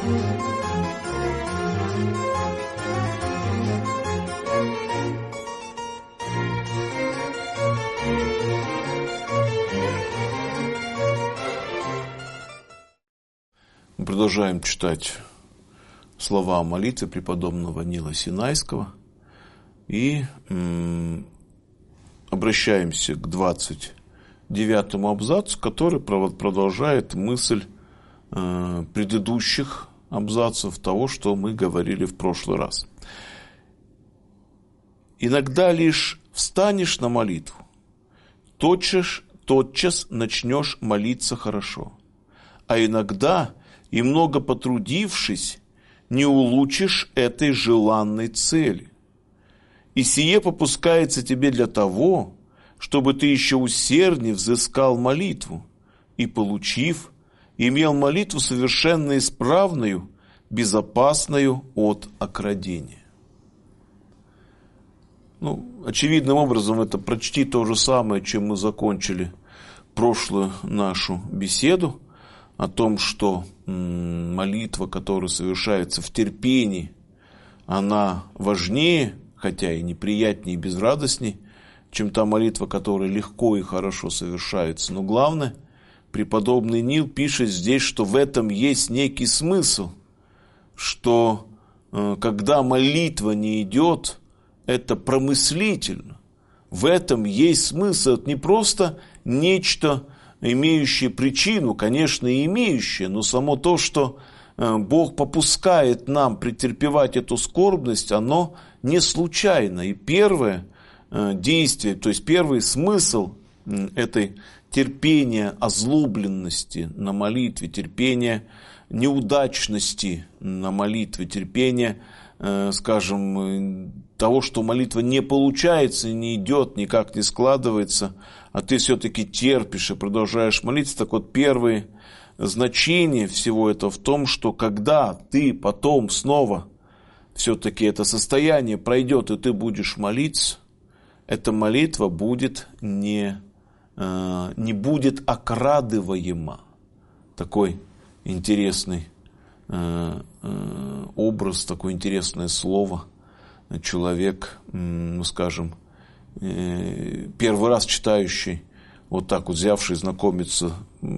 Мы продолжаем читать слова о молитве преподобного Нила Синайского и обращаемся к 29-му абзацу, который продолжает мысль предыдущих абзацев того, что мы говорили в прошлый раз. Иногда лишь встанешь на молитву, тотчас начнешь молиться хорошо, а иногда и много потрудившись, не улучшишь этой желанной цели. И сие попускается тебе для того, чтобы ты еще усерднее взыскал молитву и, получив, имел молитву совершенно исправную, безопасную от окрадения. Очевидным образом это почти то же самое, чем мы закончили прошлую нашу беседу, о том, что молитва, которая совершается в терпении, она важнее, хотя и неприятнее, и безрадостнее, чем та молитва, которая легко и хорошо совершается. Но главное, преподобный Нил пишет здесь, что в этом есть некий смысл, что когда молитва не идет, это промыслительно. В этом есть смысл. Это не просто нечто, имеющее причину, конечно, и имеющее, но само то, что Бог попускает нам претерпевать эту скорбность, оно не случайно. И первое действие, то есть первый смысл этой терпения озлобленности на молитве, терпения неудачности на молитве, терпения, скажем, того, что молитва не получается, не идет, никак не складывается, а ты все-таки терпишь и продолжаешь молиться. Так вот, первое значение всего этого в том, что когда ты потом снова все-таки это состояние пройдет, и ты будешь молиться, эта молитва будет не будет окрадываема. Такой интересный образ, такое интересное слово. Человек, скажем, первый раз читающий, вот так вот взявший знакомиться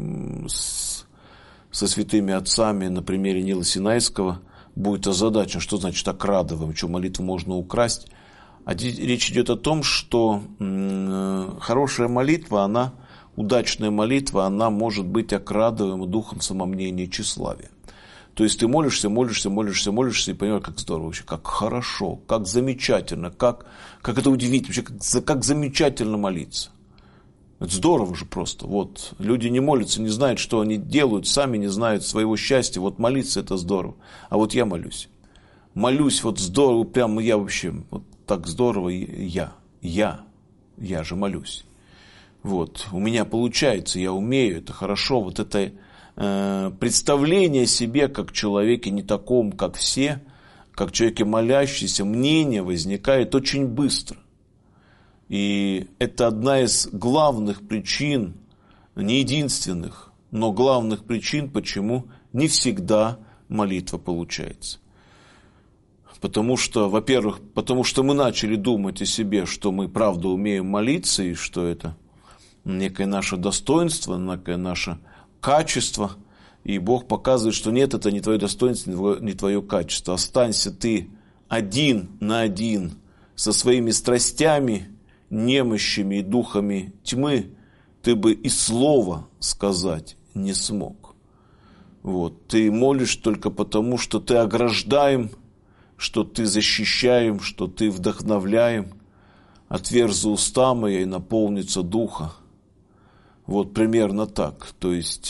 со святыми отцами на примере Нила Синайского, будет озадачен, что значит окрадываем, что молитву можно украсть. А речь идет о том, что хорошая молитва, удачная молитва, она может быть окрадываема духом самомнения и тщеславия. То есть ты молишься, и понимаешь, как здорово вообще, как хорошо, как замечательно, как это удивительно, вообще, как замечательно молиться. Это здорово же просто. Вот люди не молятся, не знают, что они делают, сами не знают своего счастья. Вот молиться это здорово. А вот я молюсь. Молюсь, вот здорово, прямо я вообще, вот так здорово, я же молюсь. Вот, у меня получается, я умею, это хорошо, вот это представление о себе как человеке не таком, как все, как человеке молящийся, мнение возникает очень быстро. И это одна из главных причин, не единственных, но главных причин, почему не всегда молитва получается. Потому что, во-первых, мы начали думать о себе, что мы правда умеем молиться, и что это некое наше достоинство, некое наше качество. И Бог показывает, что нет, это не твое достоинство, не твое качество. Останься ты один на один со своими страстями, немощами и духами тьмы, ты бы и слова сказать не смог. Вот. Ты молишь только потому, что ты ограждаем, что ты защищаем, что ты вдохновляем. Отверзи уста моя и наполнится духа. Вот примерно так. То есть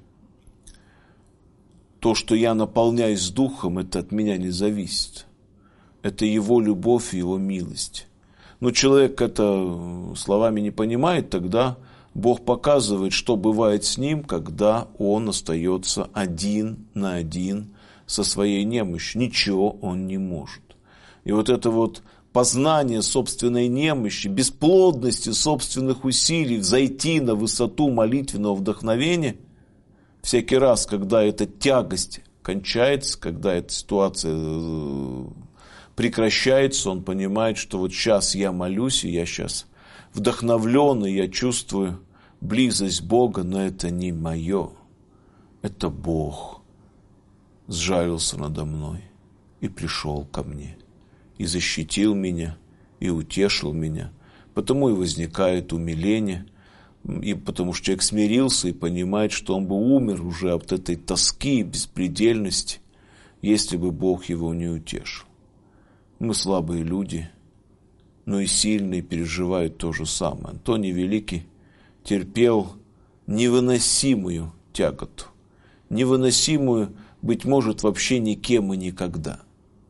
то, что я наполняюсь духом, это от меня не зависит. Это его любовь и его милость. Но человек это словами не понимает, тогда Бог показывает, что бывает с ним, когда он остается один на один со своей немощью. Ничего он не может. И вот это вот познание собственной немощи, бесплодности собственных усилий, взойти на высоту молитвенного вдохновения, всякий раз, когда эта тягость кончается, когда эта ситуация прекращается, он понимает, что вот сейчас я молюсь, и я сейчас вдохновлен, и я чувствую близость Бога, но это не мое, это Бог сжалился надо мной и пришел ко мне, и защитил меня, и утешил меня. Потому и возникает умиление, и потому что человек смирился и понимает, что он бы умер уже от этой тоски и беспредельности, если бы Бог его не утешил. Мы слабые люди, но и сильные переживают то же самое. Антоний Великий терпел невыносимую тяготу, невыносимую, быть может, вообще никем и никогда.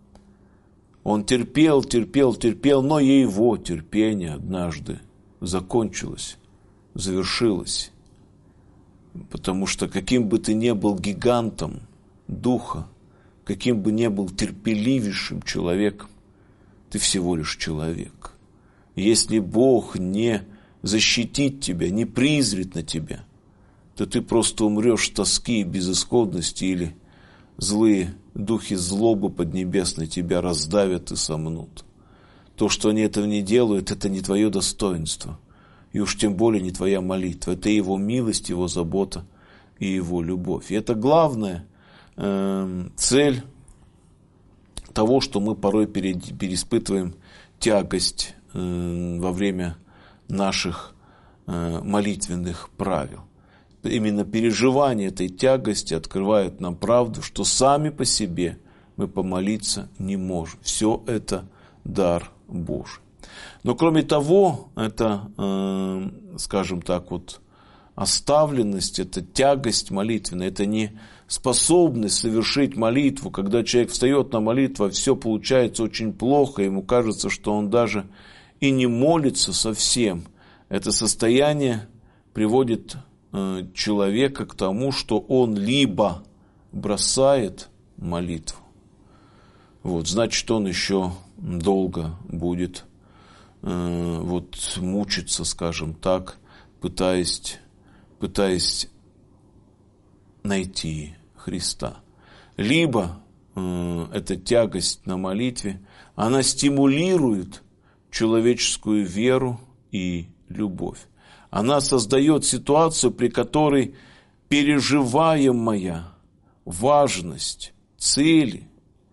Он терпел, но и его терпение однажды закончилось, завершилось. Потому что каким бы ты ни был гигантом духа, каким бы ни был терпеливейшим человеком, ты всего лишь человек. Если Бог не защитит тебя, не призрит на тебя, то ты просто умрешь в тоске и безысходности, или злые духи злобы поднебесной тебя раздавят и сомнут. То, что они этого не делают, это не твое достоинство. И уж тем более не твоя молитва. Это его милость, его забота и его любовь. И это главная цель того, что мы порой переиспытываем тягость во время наших молитвенных правил. Именно переживание этой тягости открывает нам правду, что сами по себе мы помолиться не можем. Все это дар Божий. Но кроме того, это, скажем так, вот оставленность, это тягость молитвенная, это не способность совершить молитву. Когда человек встает на молитву, а все получается очень плохо, ему кажется, что он даже и не молится совсем. Это состояние приводит человека к тому, что он либо бросает молитву, вот, значит, он еще долго будет мучиться, скажем так, пытаясь найти Христа. Либо эта тягость на молитве, она стимулирует человеческую веру и любовь. Она создает ситуацию, при которой переживаемая важность цели,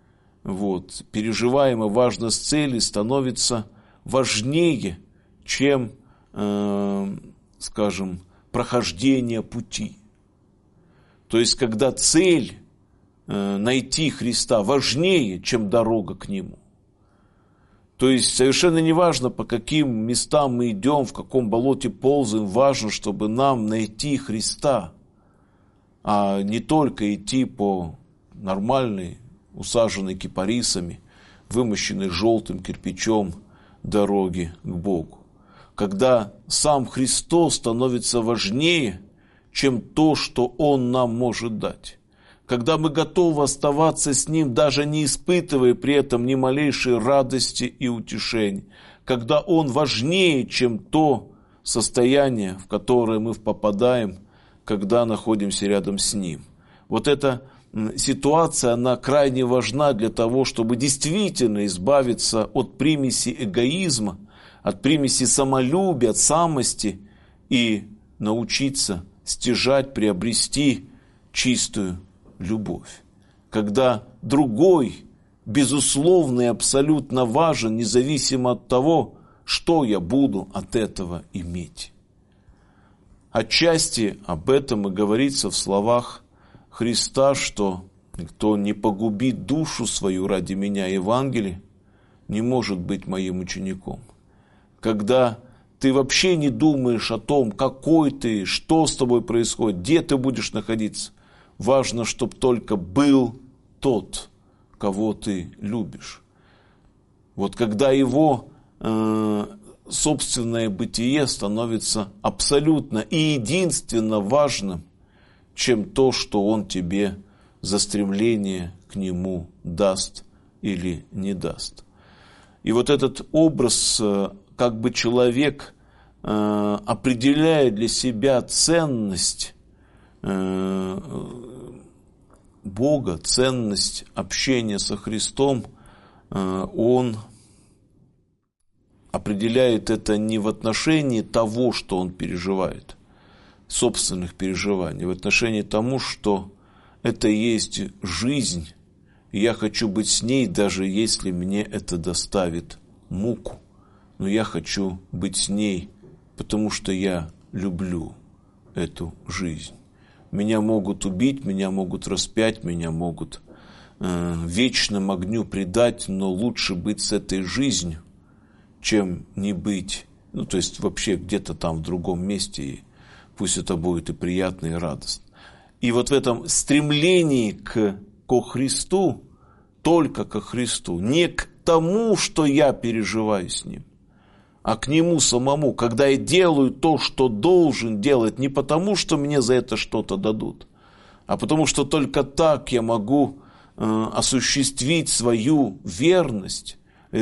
переживаемая важность цели становится важнее, чем, скажем, прохождение пути. То есть, когда цель найти Христа важнее, чем дорога к Нему. То есть, совершенно не важно, по каким местам мы идем, в каком болоте ползаем, важно, чтобы нам найти Христа, а не только идти по нормальной, усаженной кипарисами, вымощенной желтым кирпичом дороги к Богу. Когда сам Христос становится важнее, чем то, что Он нам может дать. Когда мы готовы оставаться с Ним, даже не испытывая при этом ни малейшей радости и утешения. Когда Он важнее, чем то состояние, в которое мы попадаем, когда находимся рядом с Ним. Вот эта ситуация, она крайне важна для того, чтобы действительно избавиться от примеси эгоизма, от примеси самолюбия, от самости и научиться стяжать, приобрести чистую любовь. Когда другой, безусловно и абсолютно важен, независимо от того, что я буду от этого иметь. Отчасти об этом и говорится в словах Христа, что кто не погубит душу свою ради меня, Евангелия, не может быть моим учеником. Когда ты вообще не думаешь о том, какой ты, что с тобой происходит, где ты будешь находиться. Важно, чтобы только был тот, кого ты любишь. Вот когда его собственное бытие становится абсолютно и единственно важным, чем то, что он тебе за стремление к нему даст или не даст. И вот этот образ, как бы человек определяет для себя ценность Бога, ценность общения со Христом, он определяет это не в отношении того, что он переживает, собственных переживаний, в отношении тому, что это есть жизнь, и я хочу быть с ней, даже если мне это доставит муку. Но я хочу быть с ней, потому что я люблю эту жизнь. Меня могут убить, меня могут распять, меня могут вечному огню предать, но лучше быть с этой жизнью, чем не быть, то есть вообще где-то там в другом месте, и пусть это будет и приятно, и радостно. И вот в этом стремлении ко Христу, только ко Христу, не к тому, что я переживаю с Ним, а к Нему самому, когда я делаю то, что должен делать, не потому, что мне за это что-то дадут, а потому, что только так я могу осуществить свою верность,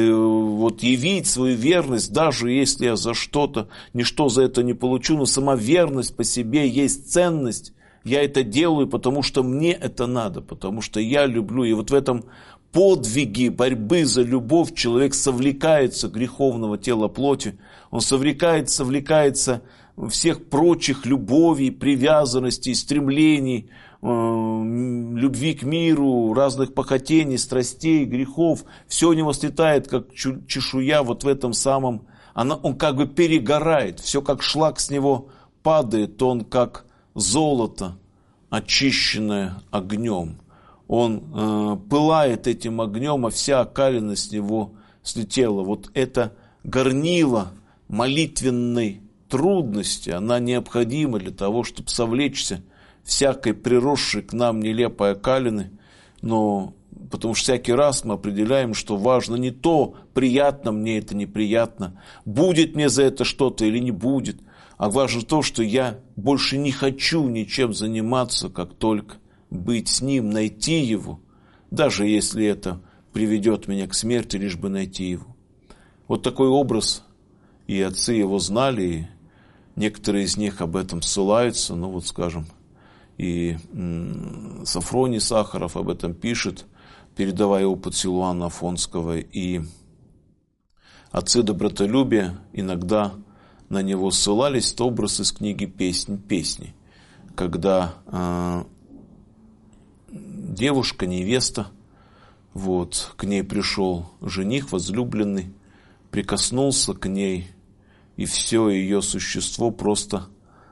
явить свою верность, даже если я за что-то, ничто за это не получу, но сама верность по себе есть ценность. Я это делаю, потому что мне это надо, потому что я люблю. И вот в этом подвиге борьбы за любовь человек совлекается греховного тела плоти, он совлекается всех прочих любовей, привязанностей, стремлений, любви к миру, разных похотений, страстей, грехов. Все у него слетает, как чешуя, вот в этом самом, он как бы перегорает, все как шлак с него падает, он как золото, очищенное огнем. Он пылает этим огнем, а вся окалина с него слетела. Вот это горнило молитвенной трудности, она необходима для того, чтобы совлечься всякой приросшей к нам нелепой окалины, но потому что всякий раз мы определяем, что важно не то, приятно мне это, неприятно, будет мне за это что-то или не будет, а важно то, что я больше не хочу ничем заниматься, как только быть с Ним, найти Его, даже если это приведет меня к смерти, лишь бы найти Его. Вот такой образ, и отцы его знали, и некоторые из них об этом ссылаются, скажем, и Сафроний Сахаров об этом пишет, передавая опыт Силуана Афонского, и отцы добротолюбия иногда на него ссылались. Это образ из книги «Песни», когда девушка, невеста, к ней пришел жених, возлюбленный, прикоснулся к ней, и все ее существо просто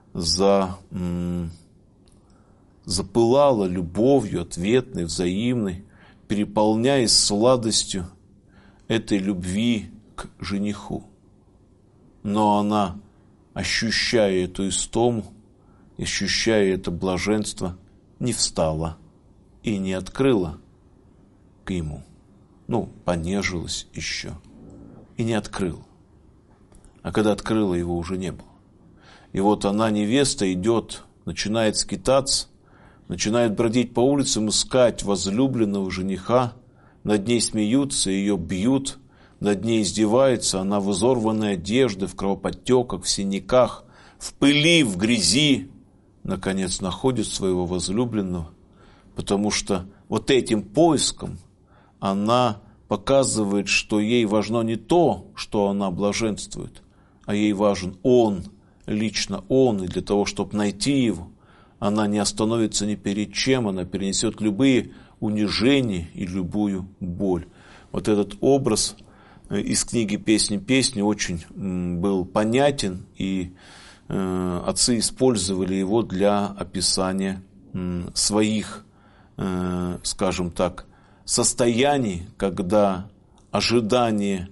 запылало любовью, ответной, взаимной, переполняясь сладостью этой любви к жениху. Но она, ощущая эту истому, ощущая это блаженство, не встала и не открыла к ему. Понежилась еще и не открыла. А когда открыла, его уже не было. И вот она, невеста, идет, начинает скитаться, начинает бродить по улицам, искать возлюбленного жениха. Над ней смеются, ее бьют, над ней издеваются. Она в изорванной одежде, в кровоподтеках, в синяках, в пыли, в грязи. Наконец находит своего возлюбленного, потому что вот этим поиском она показывает, что ей важно не то, что она блаженствует, а ей важен Он, лично Он, и для того, чтобы найти Его, она не остановится ни перед чем, она перенесет любые унижения и любую боль. Вот этот образ из книги «Песни» очень был понятен, и отцы использовали его для описания своих, скажем так, состояний, когда ожидание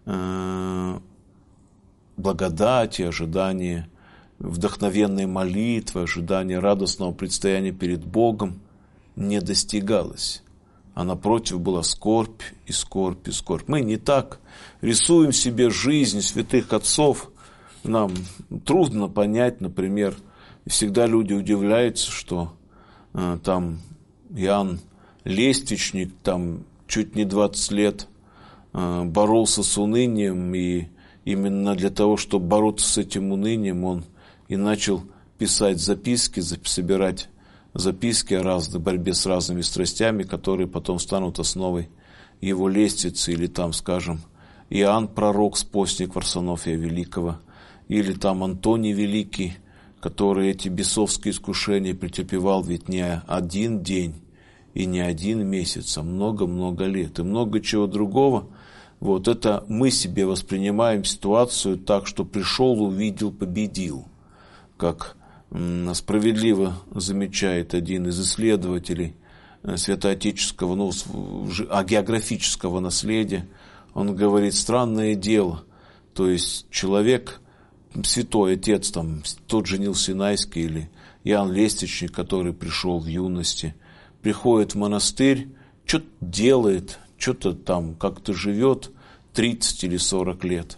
благодати, ожидание вдохновенной молитвы, ожидание радостного предстояния перед Богом не достигалось. А напротив была скорбь и скорбь и скорбь. Мы не так рисуем себе жизнь святых отцов. Нам трудно понять, например, всегда люди удивляются, что там Иоанн Лествичник чуть не 20 лет боролся с унынием, и именно для того, чтобы бороться с этим унынием, он и начал писать записки, собирать записки о борьбе с разными страстями, которые потом станут основой его лестницы, или там, скажем, Иоанн Пророк, спостник Варсонофия Великого, или там Антоний Великий, который эти бесовские искушения претерпевал ведь не один день и не один месяц, а много-много лет, и много чего другого. Вот это мы себе воспринимаем ситуацию так, что пришел, увидел, победил. Как справедливо замечает один из исследователей святоотеческого, географического наследия, он говорит: странное дело, то есть человек, святой отец, там, тот же Нил Синайский или Иоанн Лестничник, который пришел в юности, приходит в монастырь, что-то делает, что-то там как-то живет 30 или 40 лет.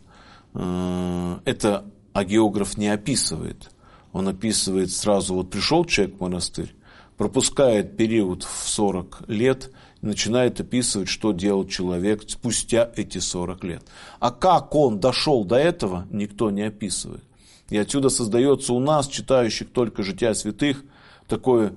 Это агеограф не описывает. Он описывает сразу, вот пришел человек в монастырь, пропускает период в 40 лет и начинает описывать, что делал человек спустя эти 40 лет. А как он дошел до этого, никто не описывает. И отсюда создается у нас, читающих только жития святых, такое,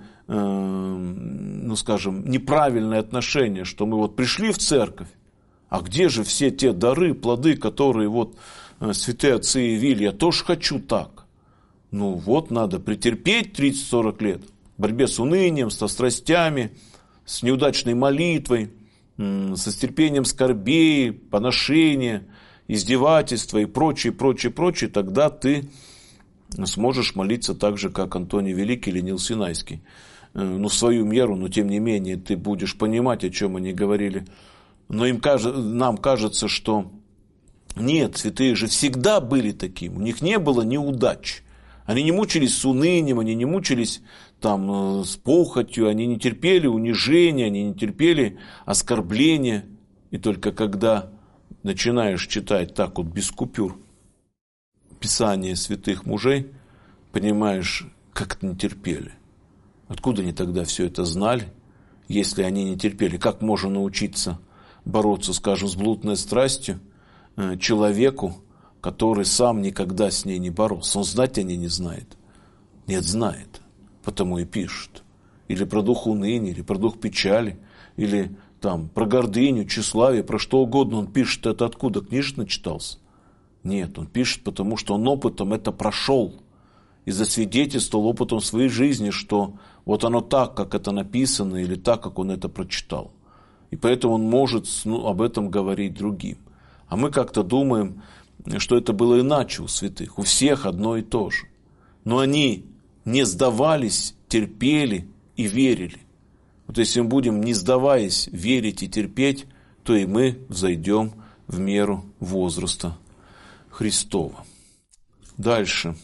скажем, неправильное отношение, что мы вот пришли в церковь, а где же все те дары, плоды, которые вот святые отцы явили, я тоже хочу так. Надо претерпеть 30-40 лет в борьбе с унынием, со страстями, с неудачной молитвой, со стерпением скорбей, поношения, издевательства и прочее, прочее, прочее, тогда ты сможешь молиться так же, как Антоний Великий или Нил Синайский. В свою меру, но тем не менее ты будешь понимать, о чем они говорили. Но нам кажется, что нет, святые же всегда были такими, у них не было неудач. Они не мучились с унынием, они не мучились там с похотью, они не терпели унижения, они не терпели оскорбления. И только когда начинаешь читать так вот без купюр Писание святых мужей, понимаешь, как это не терпели. Откуда они тогда все это знали, если они не терпели? Как можно научиться бороться, скажем, с блудной страстью человеку, который сам никогда с ней не боролся? Он знать о ней не знает. Нет, знает, потому и пишет. Или про дух уныния, или про дух печали, или там про гордыню, тщеславие, про что угодно. Он пишет это откуда? Книжек начитался? Нет, он пишет, потому что он опытом это прошел и засвидетельствовал опытом своей жизни, что вот оно так, как это написано, или так, как он это прочитал. И поэтому он может об этом говорить другим. А мы как-то думаем, что это было иначе у святых. У всех одно и то же. Но они не сдавались, терпели и верили. Вот если мы будем, не сдаваясь, верить и терпеть, то и мы взойдем в меру возраста Христова. Дальше.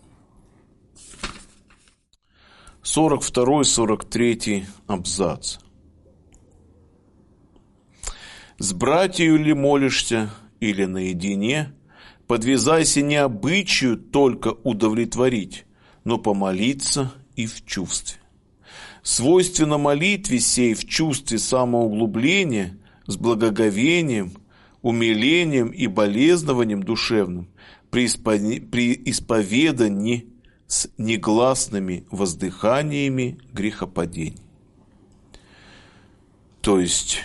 42-43 абзац. «С братьею ли молишься, или наедине, подвязайся не обычаю только удовлетворить, но помолиться и в чувстве. Свойственно молитве сей в чувстве самоуглубления, с благоговением, умилением и болезнованием душевным, при исповедании с негласными воздыханиями грехопадений». То есть,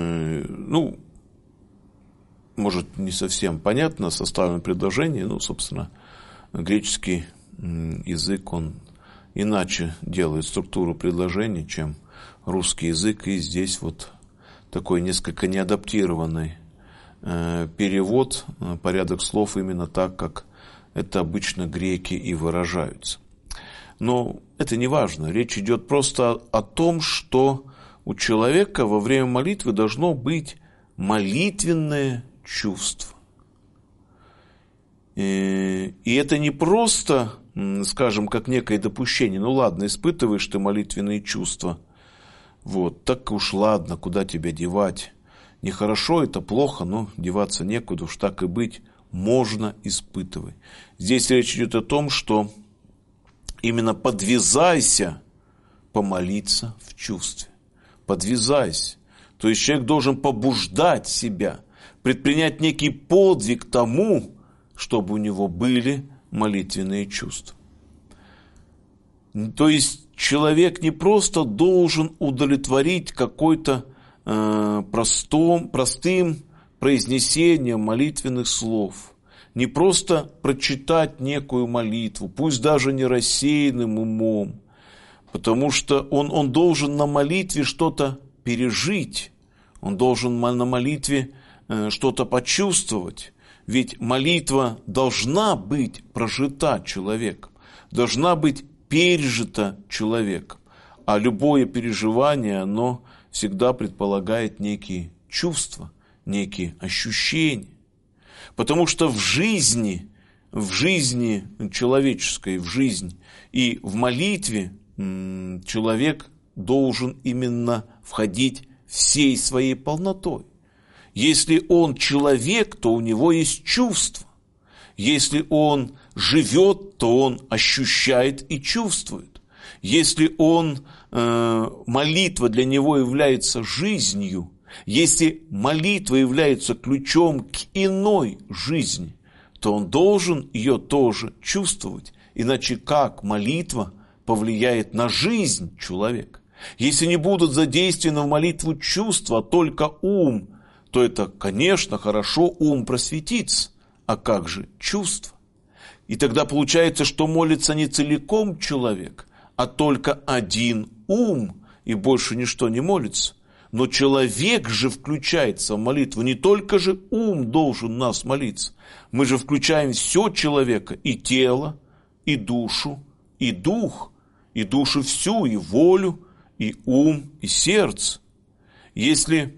может, не совсем понятно составлено предложение, собственно, греческий язык, он иначе делает структуру предложений, чем русский язык, и здесь вот такой несколько неадаптированный перевод, порядок слов именно так, как это обычно греки и выражаются. Но это не важно, речь идет просто о том, что у человека во время молитвы должно быть молитвенное чувство. И это не просто, скажем, как некое допущение. Ладно, испытываешь ты молитвенные чувства. Вот, так уж ладно, куда тебя девать? Нехорошо, это плохо, но деваться некуда, уж так и быть, можно испытывать. Здесь речь идет о том, что именно подвязайся помолиться в чувстве. Подвязайся. То есть человек должен побуждать себя, предпринять некий подвиг тому, чтобы у него были молитвенные чувства. То есть человек не просто должен удовлетворить какой-то простым произнесением молитвенных слов, не просто прочитать некую молитву, пусть даже не рассеянным умом, потому что он должен на молитве что-то пережить, он должен на молитве что-то почувствовать. Ведь молитва должна быть прожита человеком, должна быть пережита человеком. А любое переживание, оно всегда предполагает некие чувства, некие ощущения. Потому что в жизни человеческой, в жизни и в молитве человек должен именно входить всей своей полнотой. Если он человек, то у него есть чувства. Если он живет, то он ощущает и чувствует. Если молитва для него является жизнью, если молитва является ключом к иной жизни, то он должен ее тоже чувствовать. Иначе как молитва повлияет на жизнь человека? Если не будут задействованы в молитву чувства, а только ум, то это, конечно, хорошо, ум просветится. А как же чувства? И тогда получается, что молится не целиком человек, а только один ум, и больше ничто не молится. Но человек же включается в молитву, не только же ум должен нас молиться. Мы же включаем все человека, и тело, и душу, и дух, и душу всю, и волю, и ум, и сердце. Если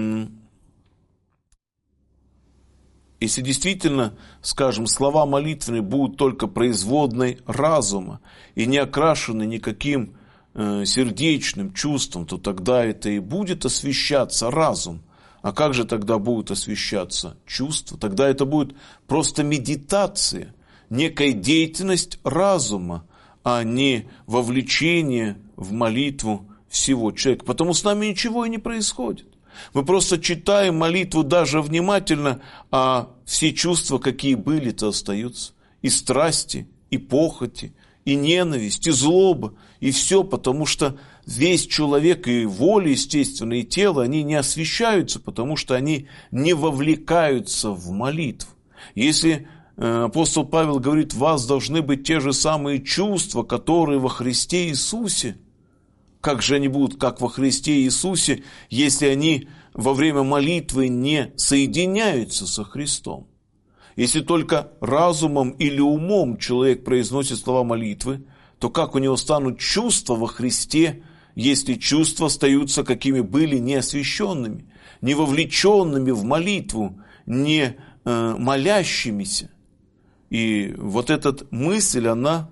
действительно, скажем, слова молитвенные будут только производной разума и не окрашены никаким сердечным чувством, то тогда это и будет освещаться разум. А как же тогда будет освещаться чувство? Тогда это будет просто медитация, некая деятельность разума, а не вовлечение в молитву всего человека. Потому с нами ничего и не происходит. Мы просто читаем молитву даже внимательно, а все чувства, какие были-то, остаются. И страсти, и похоти, и ненависть, и злоба, и все, потому что весь человек, и воля, естественно, и тело, они не освещаются, потому что они не вовлекаются в молитву. Если апостол Павел говорит, у вас должны быть те же самые чувства, которые во Христе Иисусе, как же они будут, как во Христе Иисусе, если они во время молитвы не соединяются со Христом? Если только разумом или умом человек произносит слова молитвы, то как у него станут чувства во Христе, если чувства остаются, какими были, неосвященными, не вовлеченными в молитву, не молящимися? И вот эта мысль, она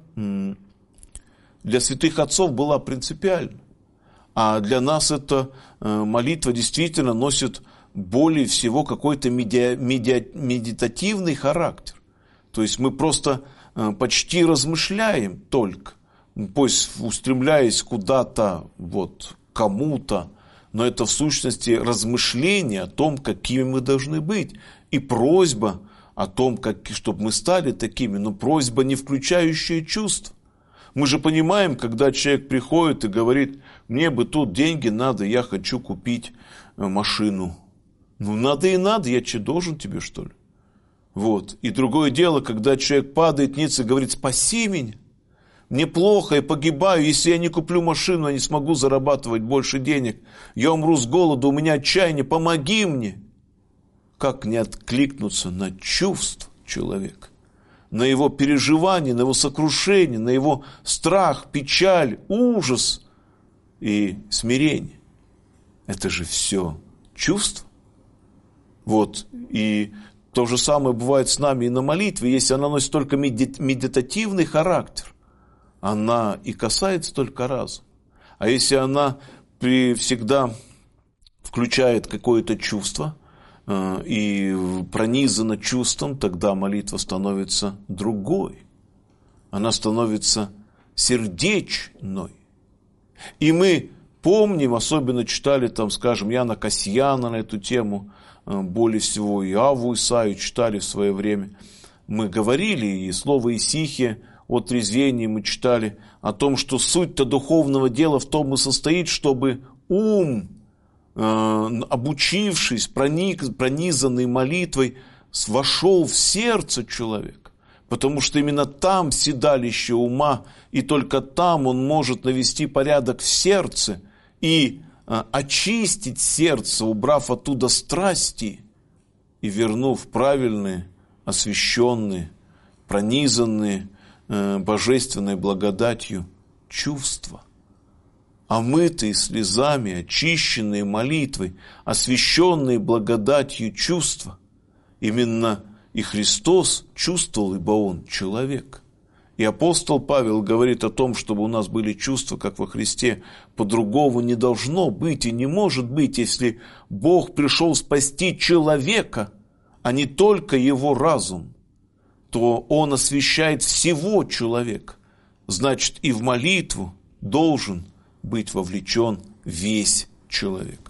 для святых отцов была принципиальна. А для нас эта молитва действительно носит более всего какой-то медитативный характер. То есть мы просто почти размышляем только, пусть устремляясь куда-то, кому-то, но это в сущности размышление о том, какими мы должны быть, и просьба о том, чтобы мы стали такими, но просьба, не включающая чувства. Мы же понимаем, когда человек приходит и говорит, мне бы тут деньги надо, я хочу купить машину. Надо и надо, я что, должен тебе, что ли? И другое дело, когда человек падает ниц и говорит, спаси меня, мне плохо, я погибаю, если я не куплю машину, я не смогу зарабатывать больше денег, я умру с голоду, у меня отчаяние, помоги мне. Как не откликнуться на чувства человека? На его переживания, на его сокрушение, на его страх, печаль, ужас и смирение. Это же все чувства. И то же самое бывает с нами и на молитве. Если она носит только медитативный характер, она и касается только разума. А если она всегда включает какое-то чувство и пронизана чувством, тогда молитва становится другой. Она становится сердечной. И мы помним, особенно читали скажем, Иоанна Кассияна на эту тему, более всего и Авву Исаию читали в свое время. Мы говорили, и слово Исихия о трезвении мы читали, о том, что суть-то духовного дела в том и состоит, чтобы ум, обучившись, пронизанный молитвой, вошел в сердце человека, потому что именно там седалище ума, и только там он может навести порядок в сердце и очистить сердце, убрав оттуда страсти и вернув правильные, освященные, пронизанные божественной благодатью чувства. Омытые слезами, очищенные молитвой, освященные благодатью чувства. Именно и Христос чувствовал, ибо Он человек. И апостол Павел говорит о том, чтобы у нас были чувства, как во Христе. По-другому не должно быть и не может быть, если Бог пришел спасти человека, а не только его разум, то Он освящает всего человека. Значит, и в молитву должен быть вовлечен весь человек.